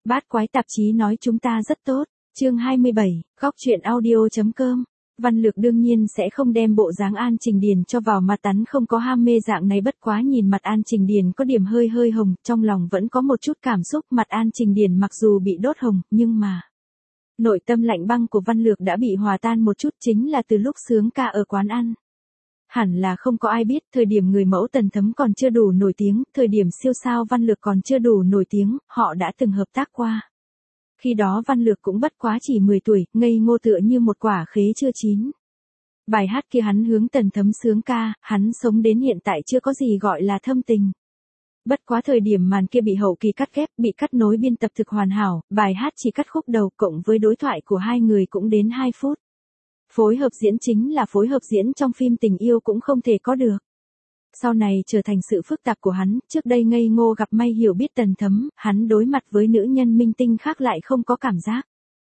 Bát quái tạp chí nói chúng ta rất tốt. Chương 27, góc truyện audio.com. Văn Lược đương nhiên sẽ không đem bộ dáng An Trình Điền cho vào mặt, tắn không có ham mê dạng này, bất quá nhìn mặt An Trình Điền có điểm hơi hơi hồng, trong lòng vẫn có một chút cảm xúc. Mặt An Trình Điền mặc dù bị đốt hồng, nhưng mà nội tâm lạnh băng của Văn Lược đã bị hòa tan một chút, chính là từ lúc sướng ca ở quán ăn. Hẳn là không có ai biết, thời điểm người mẫu Tần Thấm còn chưa đủ nổi tiếng, thời điểm siêu sao Văn Lược còn chưa đủ nổi tiếng, họ đã từng hợp tác qua. Khi đó Văn Lược cũng bất quá chỉ 10 tuổi, ngây ngô tựa như một quả khế chưa chín. Bài hát kia hắn hướng Tần Thấm sướng ca, hắn sống đến hiện tại chưa có gì gọi là thâm tình. Bất quá thời điểm màn kia bị hậu kỳ cắt ghép, bị cắt nối biên tập thực hoàn hảo, bài hát chỉ cắt khúc đầu cộng với đối thoại của hai người cũng đến 2 phút. Phối hợp diễn chính là phối hợp diễn trong phim tình yêu cũng không thể có được. Sau này trở thành sự phức tạp của hắn, trước đây ngây ngô gặp may hiểu biết Tần Thấm, hắn đối mặt với nữ nhân minh tinh khác lại không có cảm giác.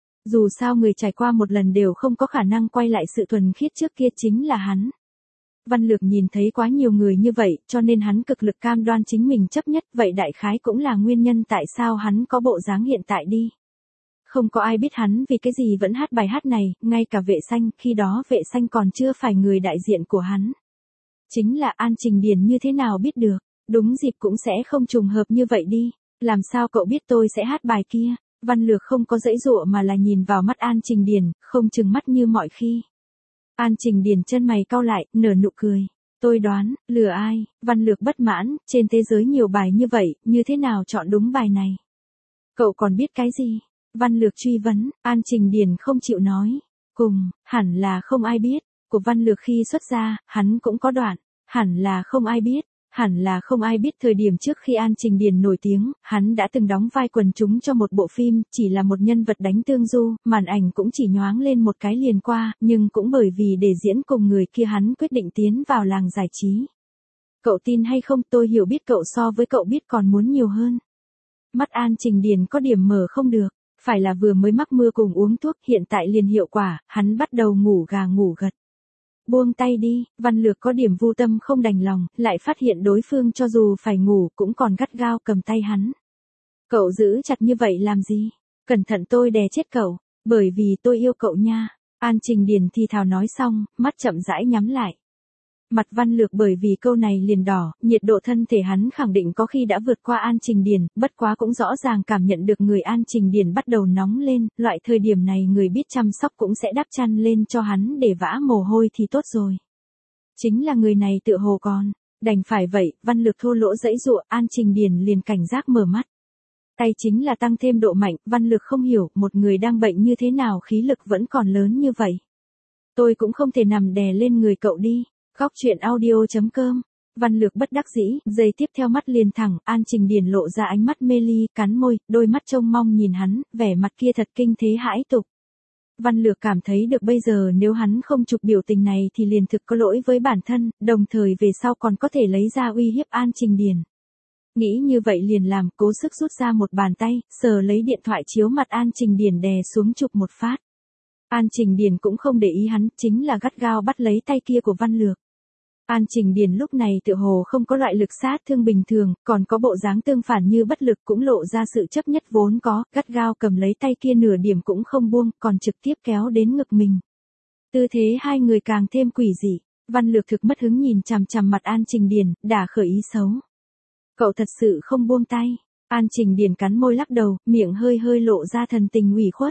Dù sao người trải qua một lần đều không có khả năng quay lại sự thuần khiết trước kia, chính là hắn. Văn Lược nhìn thấy quá nhiều người như vậy, cho nên hắn cực lực cam đoan chính mình chấp nhất, vậy đại khái cũng là nguyên nhân tại sao hắn có bộ dáng hiện tại đi. Không có ai biết hắn vì cái gì vẫn hát bài hát này, ngay cả Vệ Xanh, khi đó Vệ Xanh còn chưa phải người đại diện của hắn. Chính là An Trình Điền như thế nào biết được, đúng dịp cũng sẽ không trùng hợp như vậy đi, làm sao cậu biết tôi sẽ hát bài kia. Văn Lược không có giãy giụa mà là nhìn vào mắt An Trình Điền, không trừng mắt như mọi khi. An Trình Điền chân mày cau lại, nở nụ cười. Tôi đoán, lừa ai? Văn Lược bất mãn, trên thế giới nhiều bài như vậy, như thế nào chọn đúng bài này? Cậu còn biết cái gì? Văn Lược truy vấn, An Trình Điền không chịu nói. Cùng, hẳn là không ai biết. Của Văn Lược khi xuất ra, hắn cũng có đoạn. Hẳn là không ai biết. Hẳn là không ai biết thời điểm trước khi An Trình Điền nổi tiếng, hắn đã từng đóng vai quần chúng cho một bộ phim, chỉ là một nhân vật đánh tương du, màn ảnh cũng chỉ nhoáng lên một cái liền qua, nhưng cũng bởi vì để diễn cùng người kia hắn quyết định tiến vào làng giải trí. Cậu tin hay không, tôi hiểu biết cậu so với cậu biết còn muốn nhiều hơn. Mắt An Trình Điền có điểm mở không được, phải là vừa mới mắc mưa cùng uống thuốc, hiện tại liền hiệu quả, hắn bắt đầu ngủ gà ngủ gật. Buông tay đi, Văn Lược có điểm vô tâm không đành lòng, lại phát hiện đối phương cho dù phải ngủ cũng còn gắt gao cầm tay hắn. Cậu giữ chặt như vậy làm gì? Cẩn thận tôi đè chết cậu, bởi vì tôi yêu cậu nha. An Trình Điền thì thào nói xong, mắt chậm rãi nhắm lại. Mặt Văn Lược bởi vì câu này liền đỏ, nhiệt độ thân thể hắn khẳng định có khi đã vượt qua An Trình Điền, bất quá cũng rõ ràng cảm nhận được người An Trình Điền bắt đầu nóng lên, loại thời điểm này người biết chăm sóc cũng sẽ đắp chăn lên cho hắn để vã mồ hôi thì tốt rồi. Chính là người này tựa hồ còn, đành phải vậy, Văn Lược thô lỗ giãy giụa, An Trình Điền liền cảnh giác mở mắt. Tay chính là tăng thêm độ mạnh, Văn Lược không hiểu, một người đang bệnh như thế nào khí lực vẫn còn lớn như vậy. Tôi cũng không thể nằm đè lên người cậu đi. Góc truyện audio.com. Văn Lược bất đắc dĩ, giây tiếp theo mắt liền thẳng, An Trình Điền lộ ra ánh mắt mê ly, cắn môi, đôi mắt trông mong nhìn hắn, vẻ mặt kia thật kinh thế hãi tục. Văn Lược cảm thấy được bây giờ nếu hắn không chụp biểu tình này thì liền thực có lỗi với bản thân, đồng thời về sau còn có thể lấy ra uy hiếp An Trình Điền. Nghĩ như vậy liền làm, cố sức rút ra một bàn tay, sờ lấy điện thoại chiếu mặt An Trình Điền đè xuống chụp một phát. An Trình Điền cũng không để ý hắn, chính là gắt gao bắt lấy tay kia của Văn Lược. An Trình Điền lúc này tựa hồ không có loại lực sát thương bình thường, còn có bộ dáng tương phản như bất lực, cũng lộ ra sự chấp nhất vốn có, gắt gao cầm lấy tay kia nửa điểm cũng không buông, còn trực tiếp kéo đến ngực mình. Tư thế hai người càng thêm quỷ dị, Văn Lược thực mất hứng nhìn chằm chằm mặt An Trình Điền, đã khởi ý xấu. Cậu thật sự không buông tay. An Trình Điền cắn môi lắc đầu, miệng hơi hơi lộ ra thần tình ủy khuất.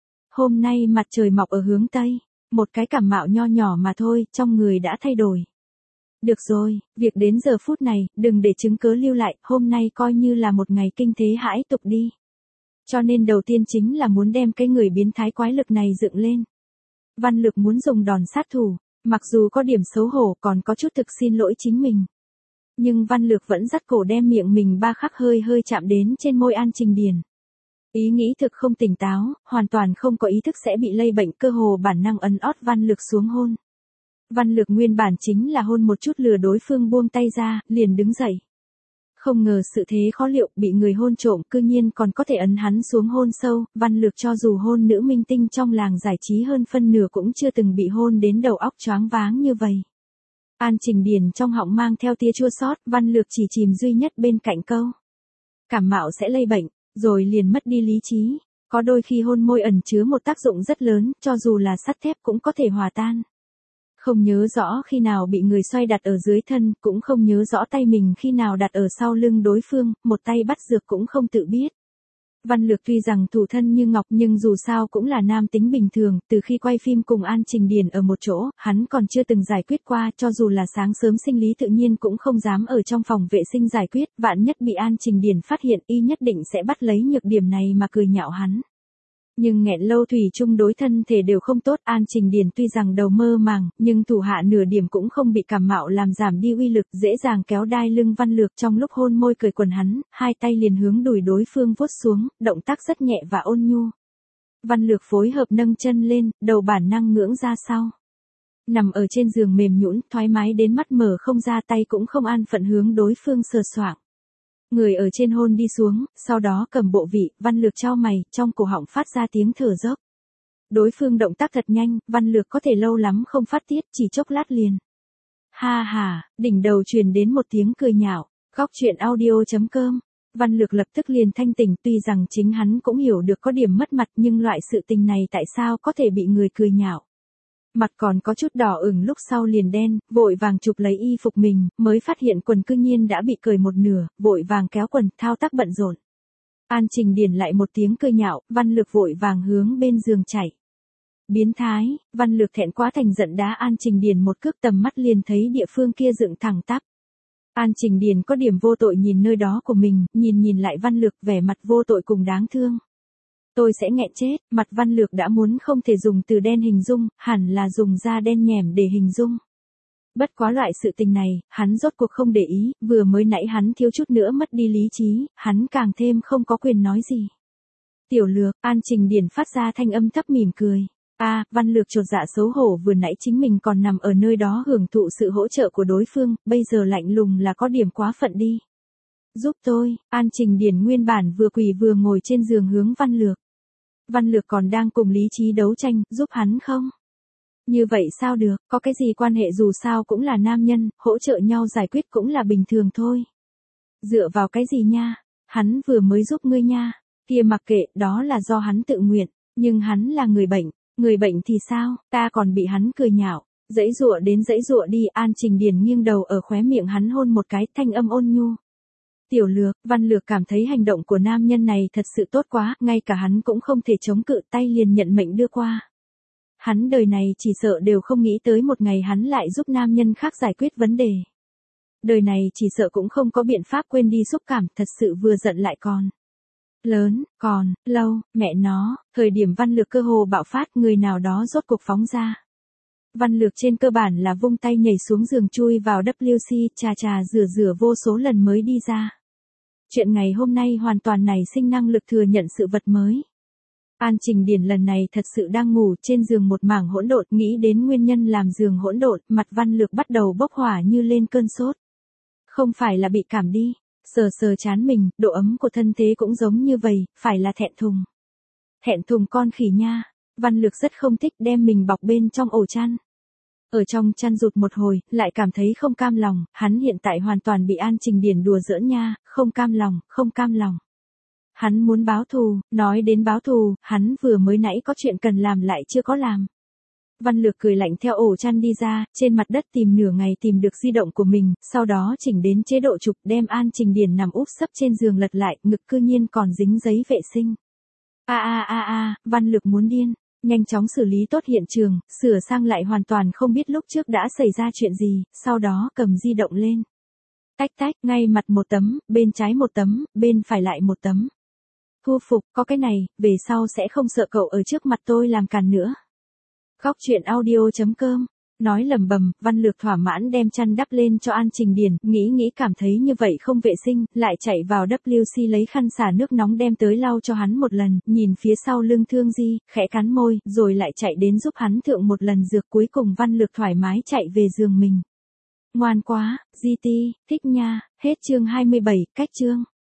Hôm nay mặt trời mọc ở hướng Tây, một cái cảm mạo nho nhỏ mà thôi, trong người đã thay đổi. Được rồi, việc đến giờ phút này, đừng để chứng cớ lưu lại, hôm nay coi như là một ngày kinh thế hãi tục đi. Cho nên đầu tiên chính là muốn đem cái người biến thái quái lực này dựng lên. Văn Lược muốn dùng đòn sát thủ, mặc dù có điểm xấu hổ còn có chút thực xin lỗi chính mình. Nhưng Văn Lược vẫn dắt cổ đem miệng mình ba khắc hơi hơi chạm đến trên môi An Trình Điền. Ý nghĩ thực không tỉnh táo, hoàn toàn không có ý thức sẽ bị lây bệnh, cơ hồ bản năng ấn ót Văn Lược xuống hôn. Văn Lược nguyên bản chính là hôn một chút lừa đối phương buông tay ra, liền đứng dậy. Không ngờ sự thế khó liệu, bị người hôn trộm cư nhiên còn có thể ấn hắn xuống hôn sâu, Văn Lược cho dù hôn nữ minh tinh trong làng giải trí hơn phân nửa cũng chưa từng bị hôn đến đầu óc choáng váng như vậy. An Trình Điền trong họng mang theo tia chua xót, Văn Lược chỉ chìm duy nhất bên cạnh câu. Cảm mạo sẽ lây bệnh, rồi liền mất đi lý trí. Có đôi khi hôn môi ẩn chứa một tác dụng rất lớn, cho dù là sắt thép cũng có thể hòa tan. Không nhớ rõ khi nào bị người xoay đặt ở dưới thân, cũng không nhớ rõ tay mình khi nào đặt ở sau lưng đối phương, một tay bắt dược cũng không tự biết. Văn Lược tuy rằng thủ thân như ngọc nhưng dù sao cũng là nam tính bình thường, từ khi quay phim cùng An Trình Điền ở một chỗ, hắn còn chưa từng giải quyết qua, cho dù là sáng sớm sinh lý tự nhiên cũng không dám ở trong phòng vệ sinh giải quyết, vạn nhất bị An Trình Điền phát hiện y nhất định sẽ bắt lấy nhược điểm này mà cười nhạo hắn. Nhưng nghẹn lâu thủy chung đối thân thể đều không tốt, An Trình Điền tuy rằng đầu mơ màng, nhưng thủ hạ nửa điểm cũng không bị cảm mạo làm giảm đi uy lực, dễ dàng kéo đai lưng Văn Lược trong lúc hôn môi cởi quần hắn, hai tay liền hướng đùi đối phương vuốt xuống, động tác rất nhẹ và ôn nhu. Văn Lược phối hợp nâng chân lên, đầu bản năng ngưỡng ra sau. Nằm ở trên giường mềm nhũn, thoải mái đến mắt mở không ra, tay cũng không an phận hướng đối phương sờ soạng. Người ở trên hôn đi xuống, sau đó cầm bộ vị, Văn Lược chau mày, trong cổ họng phát ra tiếng thở dốc. Đối phương động tác thật nhanh, Văn Lược có thể lâu lắm không phát tiết, chỉ chốc lát liền. Ha ha, đỉnh đầu truyền đến một tiếng cười nhạo. Góc truyện audio.com. Văn Lược lập tức liền thanh tỉnh, tuy rằng chính hắn cũng hiểu được có điểm mất mặt nhưng loại sự tình này tại sao có thể bị người cười nhạo. Mặt còn có chút đỏ ửng lúc sau liền đen, vội vàng chụp lấy y phục mình, mới phát hiện quần cư nhiên đã bị cởi một nửa, vội vàng kéo quần, thao tác bận rộn. An Trình Điền lại một tiếng cười nhạo, Văn Lược vội vàng hướng bên giường chạy. Biến thái, Văn Lược thẹn quá thành giận đá An Trình Điền một cước, tầm mắt liền thấy địa phương kia dựng thẳng tắp. An Trình Điền có điểm vô tội nhìn nơi đó của mình, nhìn lại Văn Lược, vẻ mặt vô tội cùng đáng thương. Tôi sẽ nghẹn chết, mặt Văn Lược đã muốn không thể dùng từ đen hình dung, hẳn là dùng da đen nhẻm để hình dung. Bất quá loại sự tình này, hắn rốt cuộc không để ý, vừa mới nãy hắn thiếu chút nữa mất đi lý trí, hắn càng thêm không có quyền nói gì. Tiểu Lược, An Trình Điền phát ra thanh âm thấp mỉm cười. Văn Lược chột dạ xấu hổ, vừa nãy chính mình còn nằm ở nơi đó hưởng thụ sự hỗ trợ của đối phương, bây giờ lạnh lùng là có điểm quá phận đi. Giúp tôi, An Trình Điền nguyên bản vừa quỳ vừa ngồi trên giường hướng Văn Lược. Văn Lược còn đang cùng lý trí đấu tranh, giúp hắn không? Như vậy sao được, có cái gì quan hệ, dù sao cũng là nam nhân, hỗ trợ nhau giải quyết cũng là bình thường thôi. Dựa vào cái gì nha, hắn vừa mới giúp ngươi nha, kia mặc kệ, đó là do hắn tự nguyện, nhưng hắn là người bệnh thì sao, ta còn bị hắn cười nhạo, dãy dụa đi. An Trình Điền nghiêng đầu ở khóe miệng hắn hôn một cái, thanh âm ôn nhu. Tiểu Lược, Văn Lược cảm thấy hành động của nam nhân này thật sự tốt quá, ngay cả hắn cũng không thể chống cự, tay liền nhận mệnh đưa qua. Hắn đời này chỉ sợ đều không nghĩ tới một ngày hắn lại giúp nam nhân khác giải quyết vấn đề. Đời này chỉ sợ cũng không có biện pháp quên đi xúc cảm, thật sự vừa giận lại còn lớn, còn lâu, mẹ nó, thời điểm Văn Lược cơ hồ bạo phát, người nào đó rốt cuộc phóng ra. Văn Lược trên cơ bản là vung tay nhảy xuống giường chui vào WC, trà rửa vô số lần mới đi ra. Chuyện ngày hôm nay hoàn toàn nảy sinh năng lực thừa nhận sự vật mới. An Trình Điền lần này thật sự đang ngủ trên giường một mảng hỗn độn, nghĩ đến nguyên nhân làm giường hỗn độn, mặt Văn Lược bắt đầu bốc hỏa như lên cơn sốt. Không phải là bị cảm đi, sờ trán mình, độ ấm của thân thế cũng giống như vậy, phải là thẹn thùng. Thẹn thùng con khỉ nha, Văn Lược rất không thích đem mình bọc bên trong ổ chăn. Ở trong chăn rụt một hồi, lại cảm thấy không cam lòng, hắn hiện tại hoàn toàn bị An Trình Điền đùa giỡn nha, không cam lòng. Hắn muốn báo thù, nói đến báo thù, hắn vừa mới nãy có chuyện cần làm lại chưa có làm. Văn Lược cười lạnh theo ổ chăn đi ra, trên mặt đất tìm nửa ngày tìm được di động của mình, sau đó chỉnh đến chế độ chụp, đem An Trình Điền nằm úp sấp trên giường lật lại, ngực cư nhiên còn dính giấy vệ sinh. Văn Lược muốn điên. Nhanh chóng xử lý tốt hiện trường, sửa sang lại hoàn toàn không biết lúc trước đã xảy ra chuyện gì, sau đó cầm di động lên. Tách, ngay mặt một tấm, bên trái một tấm, bên phải lại một tấm. Thu phục, có cái này, về sau sẽ không sợ cậu ở trước mặt tôi làm càn nữa. Góc truyện audio.com. Nói lầm bầm, Văn Lược thỏa mãn đem chăn đắp lên cho An Trình Điền, nghĩ cảm thấy như vậy không vệ sinh, lại chạy vào WC lấy khăn xả nước nóng đem tới lau cho hắn một lần, nhìn phía sau lưng Thương Di, khẽ cắn môi, rồi lại chạy đến giúp hắn thượng một lần dược, cuối cùng Văn Lược thoải mái chạy về giường mình. Ngoan quá, GT, thích nha, hết chương 27, cách chương.